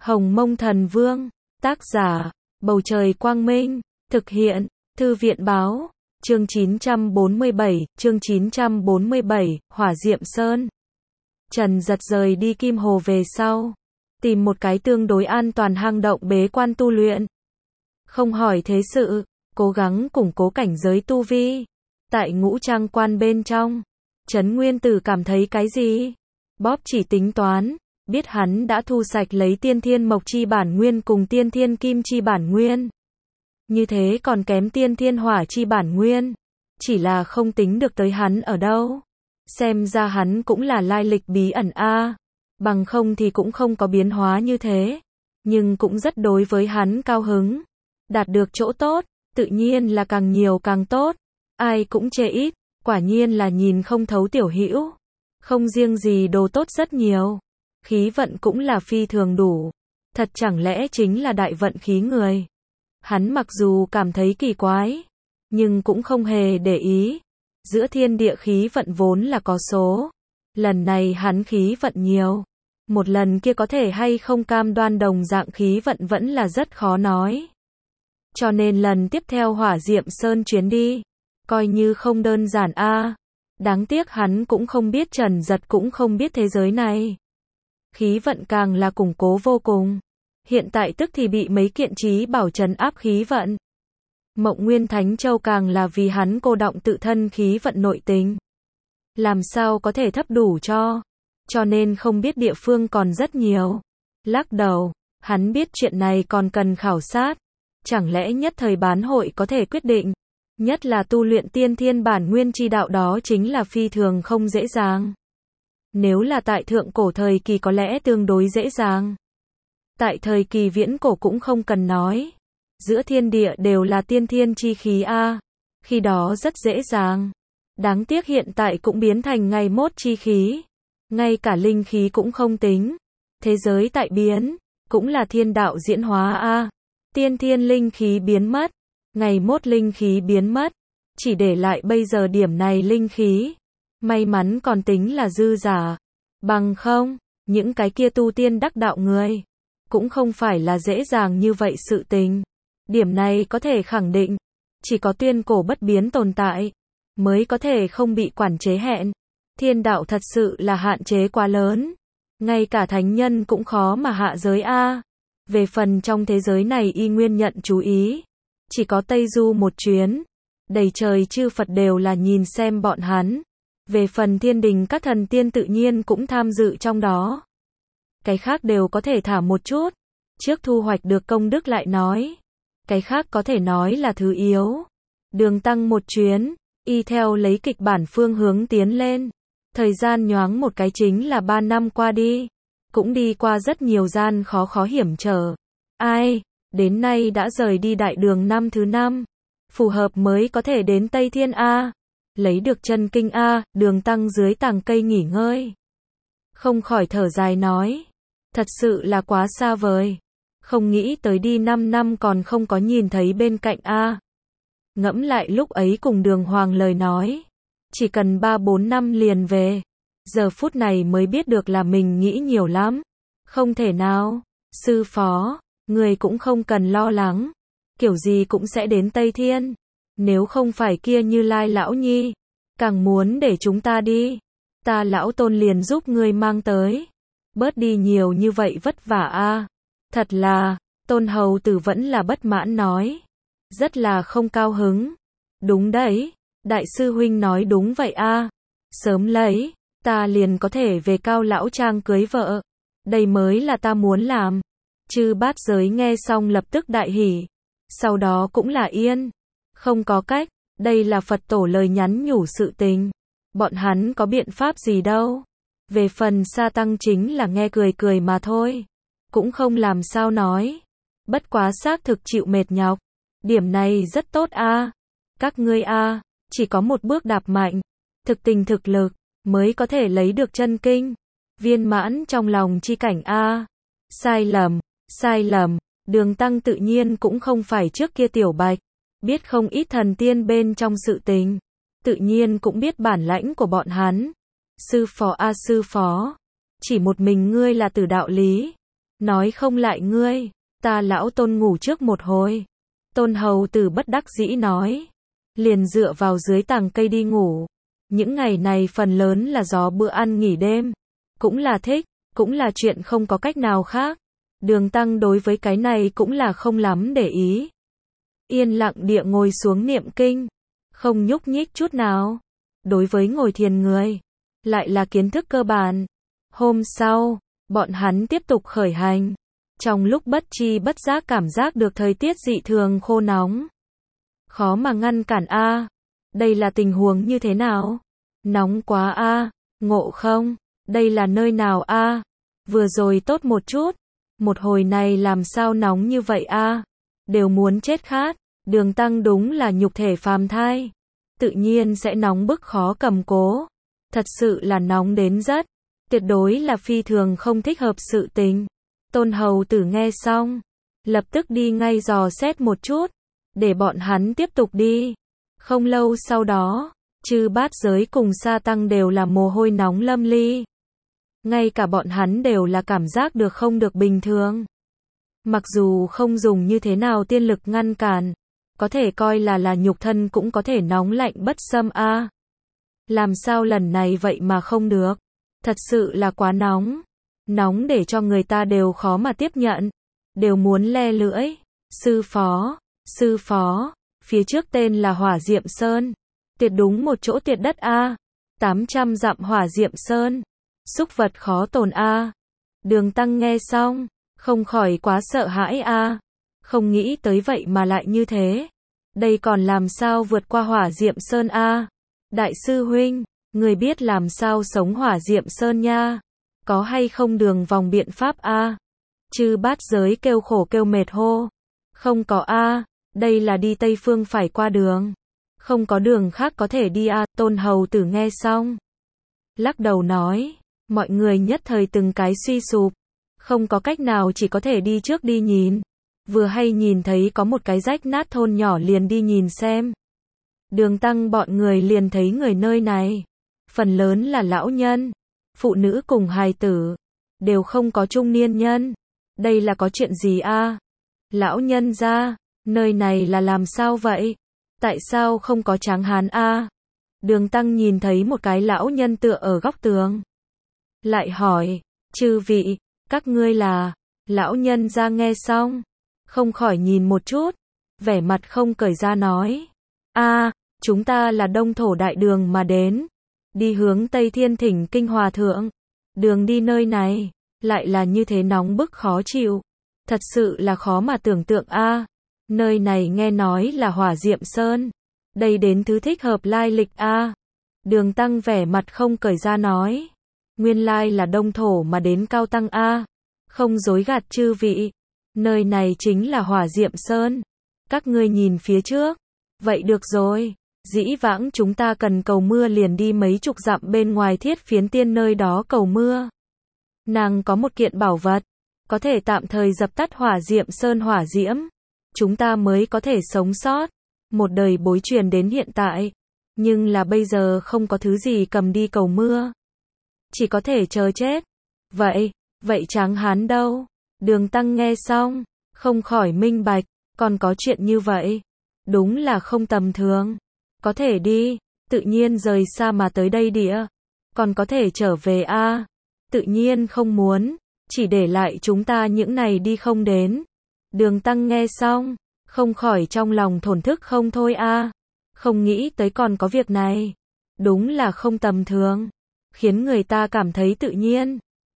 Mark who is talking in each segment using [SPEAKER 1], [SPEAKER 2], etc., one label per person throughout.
[SPEAKER 1] Hồng Mông Thần Vương, tác giả, Bầu Trời Quang Minh, thực hiện, Thư viện Báo, chương 947, Hỏa Diệm Sơn. Trần Giật rời đi Kim Hồ về sau, tìm một cái tương đối an toàn hang động bế quan tu luyện. Không hỏi thế sự, cố gắng củng cố cảnh giới tu vi. Tại Ngũ Trang Quan bên trong, Trấn Nguyên Tử cảm thấy cái gì? Bóp chỉ tính toán, biết hắn đã thu sạch lấy tiên thiên mộc chi bản nguyên cùng tiên thiên kim chi bản nguyên. Như thế còn kém tiên thiên hỏa chi bản nguyên. Chỉ là không tính được tới hắn ở đâu. Xem ra hắn cũng là lai lịch bí ẩn a. Bằng không thì cũng không có biến hóa như thế. Nhưng cũng rất đối với hắn cao hứng. Đạt được chỗ tốt, tự nhiên là càng nhiều càng tốt. Ai cũng chê ít, quả nhiên là nhìn không thấu tiểu hữu. Không riêng gì đồ tốt rất nhiều. Khí vận cũng là phi thường đủ. Thật chẳng lẽ chính là đại vận khí người. Hắn mặc dù cảm thấy kỳ quái, nhưng cũng không hề để ý. Giữa thiên địa khí vận vốn là có số. Lần này hắn khí vận nhiều. Một lần kia có thể hay không cam đoan đồng dạng khí vận vẫn là rất khó nói. Cho nên lần tiếp theo Hỏa Diệm Sơn chuyến đi, coi như không đơn giản a. Đáng tiếc hắn cũng không biết, Trần Giật cũng không biết thế giới này. Khí vận càng là củng cố vô cùng. Hiện tại tức thì bị mấy kiện trí bảo trấn áp khí vận. Mộng Nguyên Thánh Châu càng là vì hắn cô đọng tự thân khí vận nội tình. Làm sao có thể thấp đủ cho nên không biết địa phương còn rất nhiều. Lắc đầu, hắn biết chuyện này còn cần khảo sát. Chẳng lẽ nhất thời bán hội có thể quyết định. Nhất là tu luyện tiên thiên bản nguyên chi đạo đó chính là phi thường không dễ dàng. Nếu là tại thượng cổ thời kỳ có lẽ tương đối dễ dàng. Tại thời kỳ viễn cổ cũng không cần nói. Giữa thiên địa đều là tiên thiên chi khí a. Khi đó rất dễ dàng. Đáng tiếc hiện tại cũng biến thành ngày mốt chi khí. Ngay cả linh khí cũng không tính. Thế giới tại biến, cũng là thiên đạo diễn hóa a. Tiên thiên linh khí biến mất. Ngày mốt linh khí biến mất. Chỉ để lại bây giờ điểm này linh khí. May mắn còn tính là dư giả. Bằng không, những cái kia tu tiên đắc đạo người. Cũng không phải là dễ dàng như vậy sự tình. Điểm này có thể khẳng định. Chỉ có tuyên cổ bất biến tồn tại. Mới có thể không bị quản chế hẹn. Thiên đạo thật sự là hạn chế quá lớn. Ngay cả thánh nhân cũng khó mà hạ giới a. Về phần trong thế giới này y nguyên nhận chú ý. Chỉ có Tây Du một chuyến. Đầy trời chư Phật đều là nhìn xem bọn hắn. Về phần thiên đình các thần tiên tự nhiên cũng tham dự trong đó. Cái khác đều có thể thả một chút. Trước thu hoạch được công đức lại nói. Cái khác có thể nói là thứ yếu. Đường tăng một chuyến. Y theo lấy kịch bản phương hướng tiến lên. Thời gian nhoáng một cái chính là 3 năm qua đi. Cũng đi qua rất nhiều gian khó hiểm trở. Ai, đến nay đã rời đi đại đường năm thứ 5. Phù hợp mới có thể đến Tây Thiên A. Lấy được chân kinh A, đường tăng dưới tàng cây nghỉ ngơi. Không khỏi thở dài nói. Thật sự là quá xa vời. Không nghĩ tới đi 5 năm còn không có nhìn thấy bên cạnh A. Ngẫm lại lúc ấy cùng Đường Hoàng lời nói. Chỉ cần 3-4 năm liền về. Giờ phút này mới biết được là mình nghĩ nhiều lắm. Không thể nào. Sư phó, người cũng không cần lo lắng. Kiểu gì cũng sẽ đến Tây Thiên. Nếu không phải kia Như Lai lão nhi. Càng muốn để chúng ta đi. Ta lão tôn liền giúp người mang tới. Bớt đi nhiều như vậy vất vả a. Thật là, Tôn hầu tử vẫn là bất mãn nói. Rất là không cao hứng. Đúng đấy, đại sư huynh nói đúng vậy a. Sớm lấy, ta liền có thể về Cao lão trang cưới vợ. Đây mới là ta muốn làm. Chư bát giới nghe xong lập tức đại hỉ. Sau đó cũng là yên. Không có cách, đây là Phật tổ lời nhắn nhủ sự tình. Bọn hắn có biện pháp gì đâu. Về phần Sa Tăng chính là nghe cười mà thôi. Cũng không làm sao nói. Bất quá xác thực chịu mệt nhọc. Điểm này rất tốt a. Các ngươi a, chỉ có một bước đạp mạnh. Thực tình thực lực, mới có thể lấy được chân kinh. Viên mãn trong lòng chi cảnh a. Sai lầm. Đường tăng tự nhiên cũng không phải trước kia tiểu bạch. Biết không ít thần tiên bên trong sự tình. Tự nhiên cũng biết bản lãnh của bọn hắn. Sư phó a sư phó. Chỉ một mình ngươi là từ đạo lý. nói không lại ngươi, ta lão Tôn ngủ trước một hồi. Tôn hầu tử bất đắc dĩ nói, liền dựa vào dưới tàng cây đi ngủ. Những ngày này phần lớn là do bữa ăn nghỉ đêm, cũng là thích, cũng là chuyện không có cách nào khác. Đường Tăng đối với cái này cũng là không lắm để ý. Yên lặng địa ngồi xuống niệm kinh, không nhúc nhích chút nào. Đối với ngồi thiền người, lại là kiến thức cơ bản. Hôm sau, bọn hắn tiếp tục khởi hành. Trong lúc bất tri bất giác cảm giác được thời tiết dị thường khô nóng. Khó mà ngăn cản a. Đây là tình huống như thế nào? Nóng quá a, Ngộ không? Đây là nơi nào a? Vừa rồi tốt một chút, một hồi này làm sao nóng như vậy a? Đều muốn chết khát. Đường Tăng đúng là nhục thể phàm thai, tự nhiên sẽ nóng bức khó cầm cố. Thật sự là nóng đến rất, tuyệt đối là phi thường không thích hợp sự tình. Tôn hầu tử nghe xong, lập tức đi ngay dò xét một chút, để bọn hắn tiếp tục đi. Không lâu sau đó, Chư Bát Giới cùng Sa Tăng đều là mồ hôi nóng lâm ly. Ngay cả bọn hắn đều là cảm giác được không được bình thường. Mặc dù không dùng như thế nào tiên lực ngăn cản, có thể coi là nhục thân cũng có thể nóng lạnh bất xâm a. Làm sao lần này vậy mà không được? Thật sự là quá nóng. Nóng để cho người ta đều khó mà tiếp nhận, đều muốn le lưỡi. Sư phó, phía trước tên là Hỏa Diệm Sơn. Tuyệt đúng một chỗ tuyệt đất a. 800 dặm Hỏa Diệm Sơn. Súc vật khó tồn a. Đường Tăng nghe xong, không khỏi quá sợ hãi a. Không nghĩ tới vậy mà lại như thế. Đây còn làm sao vượt qua Hỏa Diệm Sơn a? Đại sư huynh, người biết làm sao sống Hỏa Diệm Sơn nha? Có hay không đường vòng biện pháp a? Chư Bát Giới kêu khổ kêu mệt hô. Không có a, đây là đi Tây Phương phải qua đường. Không có đường khác có thể đi a. Tôn hầu tử nghe xong, lắc đầu nói, mọi người nhất thời từng cái suy sụp. Không có cách nào, chỉ có thể đi trước đi nhìn. Vừa hay nhìn thấy có một cái rách nát thôn nhỏ liền đi nhìn xem. Đường Tăng bọn người liền thấy người nơi này, phần lớn là lão nhân, phụ nữ cùng hài tử, đều không có trung niên nhân. Đây là có chuyện gì a? Lão nhân gia, nơi này là làm sao vậy? Tại sao không có tráng hán a? Đường Tăng nhìn thấy một cái lão nhân tựa ở góc tường, lại hỏi, chư vị, các ngươi là? Lão nhân gia nghe xong, không khỏi nhìn một chút, vẻ mặt không cởi ra nói, chúng ta là Đông Thổ Đại Đường mà đến, đi hướng Tây Thiên thỉnh kinh hòa thượng. Đường đi nơi này, lại là như thế nóng bức khó chịu, thật sự là khó mà tưởng tượng a. Nơi này nghe nói là Hỏa Diệm Sơn, đây đến thứ thích hợp lai lịch a. Đường Tăng vẻ mặt không cởi ra nói, nguyên lai là Đông Thổ mà đến cao tăng a. Không dối gạt chư vị, nơi này chính là Hỏa Diệm Sơn. Các ngươi nhìn phía trước, vậy được rồi. Dĩ vãng chúng ta cần cầu mưa liền đi mấy chục dặm bên ngoài Thiết Phiến Tiên nơi đó cầu mưa. Nàng có một kiện bảo vật, có thể tạm thời dập tắt Hỏa Diệm Sơn hỏa diễm. Chúng ta mới có thể sống sót. Một đời bối truyền đến hiện tại. Nhưng là bây giờ không có thứ gì cầm đi cầu mưa. Chỉ có thể chờ chết. Vậy tráng hán đâu? Đường Tăng nghe xong, không khỏi minh bạch, còn có chuyện như vậy. Đúng là không tầm thường. Có thể đi, tự nhiên rời xa mà tới đây địa. Còn có thể trở về a? Tự nhiên không muốn, chỉ để lại chúng ta những này đi không đến. Đường Tăng nghe xong, không khỏi trong lòng thổn thức không thôi a. Không nghĩ tới còn có việc này. Đúng là không tầm thường, khiến người ta cảm thấy tự nhiên.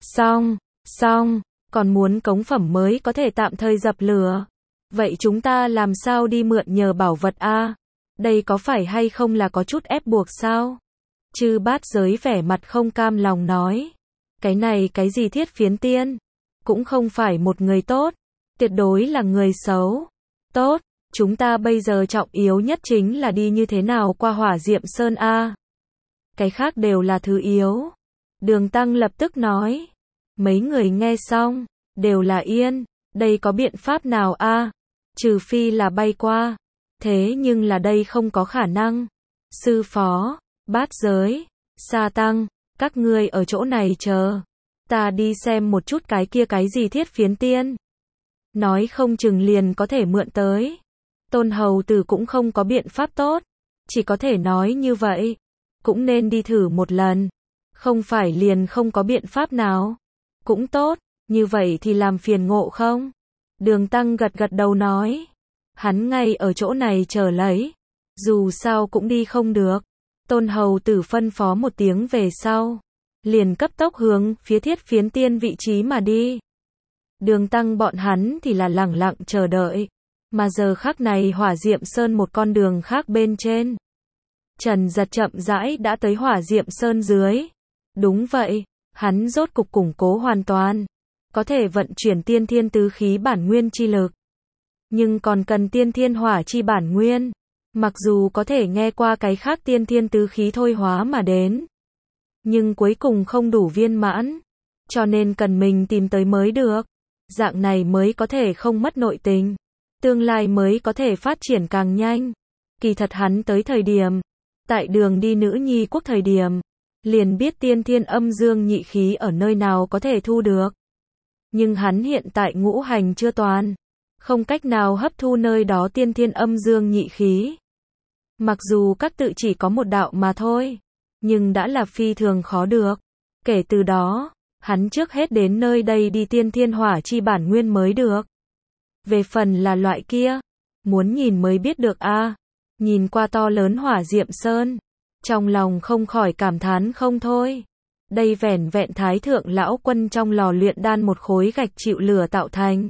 [SPEAKER 1] Xong, còn muốn cống phẩm mới có thể tạm thời dập lửa. Vậy chúng ta làm sao đi mượn nhờ bảo vật a? Đây có phải hay không là có chút ép buộc sao? Chư Bát Giới vẻ mặt không cam lòng nói, cái này cái gì Thiết Phiến Tiên, cũng không phải một người tốt, tuyệt đối là người xấu. Tốt, chúng ta bây giờ trọng yếu nhất chính là đi như thế nào qua Hỏa Diệm Sơn a. Cái khác đều là thứ yếu. Đường Tăng lập tức nói. Mấy người nghe xong, đều là yên, đây có biện pháp nào a? Trừ phi là bay qua. Thế nhưng là đây không có khả năng. Sư phó, Bát Giới, Sa Tăng, các ngươi ở chỗ này chờ. Ta đi xem một chút cái kia cái gì thiết phiến tiên. Nói không chừng liền có thể mượn tới. Tôn hầu tử cũng không có biện pháp tốt. Chỉ có thể nói như vậy. Cũng nên đi thử một lần. Không phải liền không có biện pháp nào. Cũng tốt, như vậy thì làm phiền Ngộ không? Đường Tăng gật gật đầu nói. Hắn ngay ở chỗ này chờ lấy. Dù sao cũng đi không được. Tôn hầu tử phân phó một tiếng về sau. Liền cấp tốc hướng phía thiết phiến tiên vị trí mà đi. Đường Tăng bọn hắn thì là lẳng lặng chờ đợi. Mà giờ khắc này Hỏa Diệm Sơn một con đường khác bên trên. Trần Giật chậm rãi đã tới Hỏa Diệm Sơn dưới. Đúng vậy, hắn rốt cục củng cố hoàn toàn. Có thể vận chuyển tiên thiên tứ khí bản nguyên chi lực. Nhưng còn cần tiên thiên hỏa chi bản nguyên. Mặc dù có thể nghe qua cái khác tiên thiên tứ khí thôi hóa mà đến. Nhưng cuối cùng không đủ viên mãn. Cho nên cần mình tìm tới mới được. Dạng này mới có thể không mất nội tình. Tương lai mới có thể phát triển càng nhanh. Kỳ thật hắn tới thời điểm. Tại đường đi Nữ Nhi Quốc thời điểm. Liền biết tiên thiên âm dương nhị khí ở nơi nào có thể thu được. Nhưng hắn hiện tại ngũ hành chưa toàn. Không cách nào hấp thu nơi đó tiên thiên âm dương nhị khí. Mặc dù các tự chỉ có một đạo mà thôi. Nhưng đã là phi thường khó được. Kể từ đó, hắn trước hết đến nơi đây đi tiên thiên hỏa chi bản nguyên mới được. Về phần là loại kia, muốn nhìn mới biết được a. Nhìn qua to lớn Hỏa Diệm Sơn, trong lòng không khỏi cảm thán không thôi. Đây vẻn vẹn Thái thượng lão quân trong lò luyện đan một khối gạch chịu lửa tạo thành.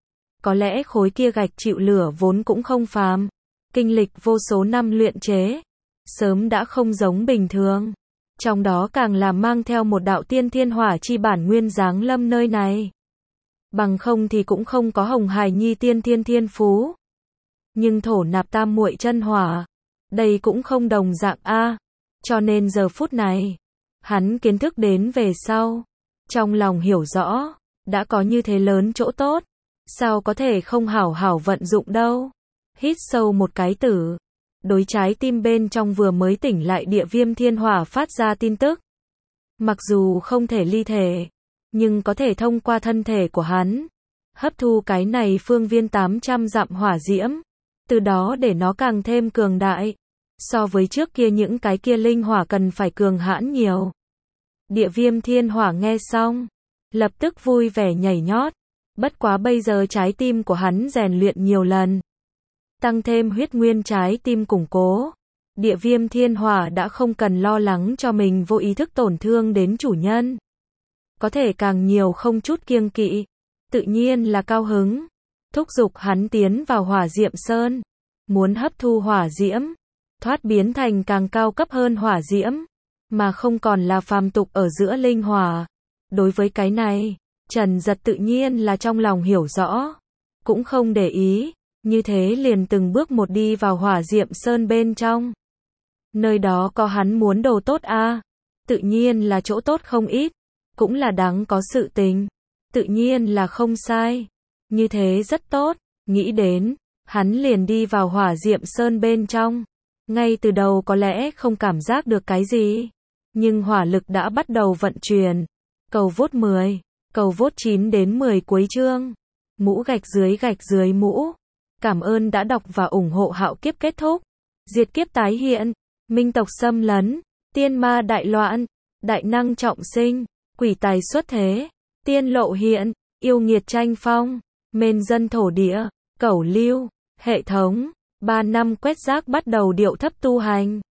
[SPEAKER 1] Có lẽ khối kia gạch chịu lửa vốn cũng không phàm, kinh lịch vô số năm luyện chế, sớm đã không giống bình thường. Trong đó càng là mang theo một đạo tiên thiên hỏa chi bản nguyên giáng lâm nơi này. Bằng không thì cũng không có Hồng Hải Nhi tiên thiên thiên phú. Nhưng thổ nạp tam muội chân hỏa, đây cũng không đồng dạng a. Cho nên giờ phút này, hắn kiến thức đến về sau, trong lòng hiểu rõ, đã có như thế lớn chỗ tốt, sao có thể không hảo hảo vận dụng đâu. Hít sâu một cái tử, đối trái tim bên trong vừa mới tỉnh lại địa viêm thiên hỏa phát ra tin tức. Mặc dù không thể ly thể, nhưng có thể thông qua thân thể của hắn, hấp thu cái này phương viên 800 dặm hỏa diễm, từ đó để nó càng thêm cường đại. So với trước kia những cái kia linh hỏa cần phải cường hãn nhiều. Địa viêm thiên hỏa nghe xong, lập tức vui vẻ nhảy nhót. Bất quá bây giờ trái tim của hắn rèn luyện nhiều lần. Tăng thêm huyết nguyên trái tim củng cố. Địa viêm thiên hỏa đã không cần lo lắng cho mình vô ý thức tổn thương đến chủ nhân. Có thể càng nhiều không chút kiêng kỵ. Tự nhiên là cao hứng. Thúc giục hắn tiến vào Hỏa Diệm Sơn. Muốn hấp thu hỏa diễm. Thoát biến thành càng cao cấp hơn hỏa diễm. Mà không còn là phàm tục ở giữa linh hỏa. Đối với cái này, Trần Giật tự nhiên là trong lòng hiểu rõ. Cũng không để ý. Như thế liền từng bước một đi vào Hỏa Diệm Sơn bên trong. Nơi đó có hắn muốn đồ tốt a. Tự nhiên là chỗ tốt không ít. Cũng là đáng có sự tình. Tự nhiên là không sai. Như thế rất tốt. Nghĩ đến, hắn liền đi vào Hỏa Diệm Sơn bên trong. Ngay từ đầu có lẽ không cảm giác được cái gì. Nhưng hỏa lực đã bắt đầu vận chuyển. Cầu vốt 10, cầu vốt 9 đến 10 cuối chương. Mũ gạch dưới mũ. Cảm ơn đã đọc và ủng hộ Hạo Kiếp kết thúc. Diệt kiếp tái hiện. Minh tộc xâm lấn. Tiên ma đại loạn. Đại năng trọng sinh. Quỷ tài xuất thế. Tiên lộ hiện. Yêu nghiệt tranh phong. Mên dân thổ địa. Cẩu lưu. Hệ thống. 3 năm quét rác bắt đầu điệu thấp tu hành.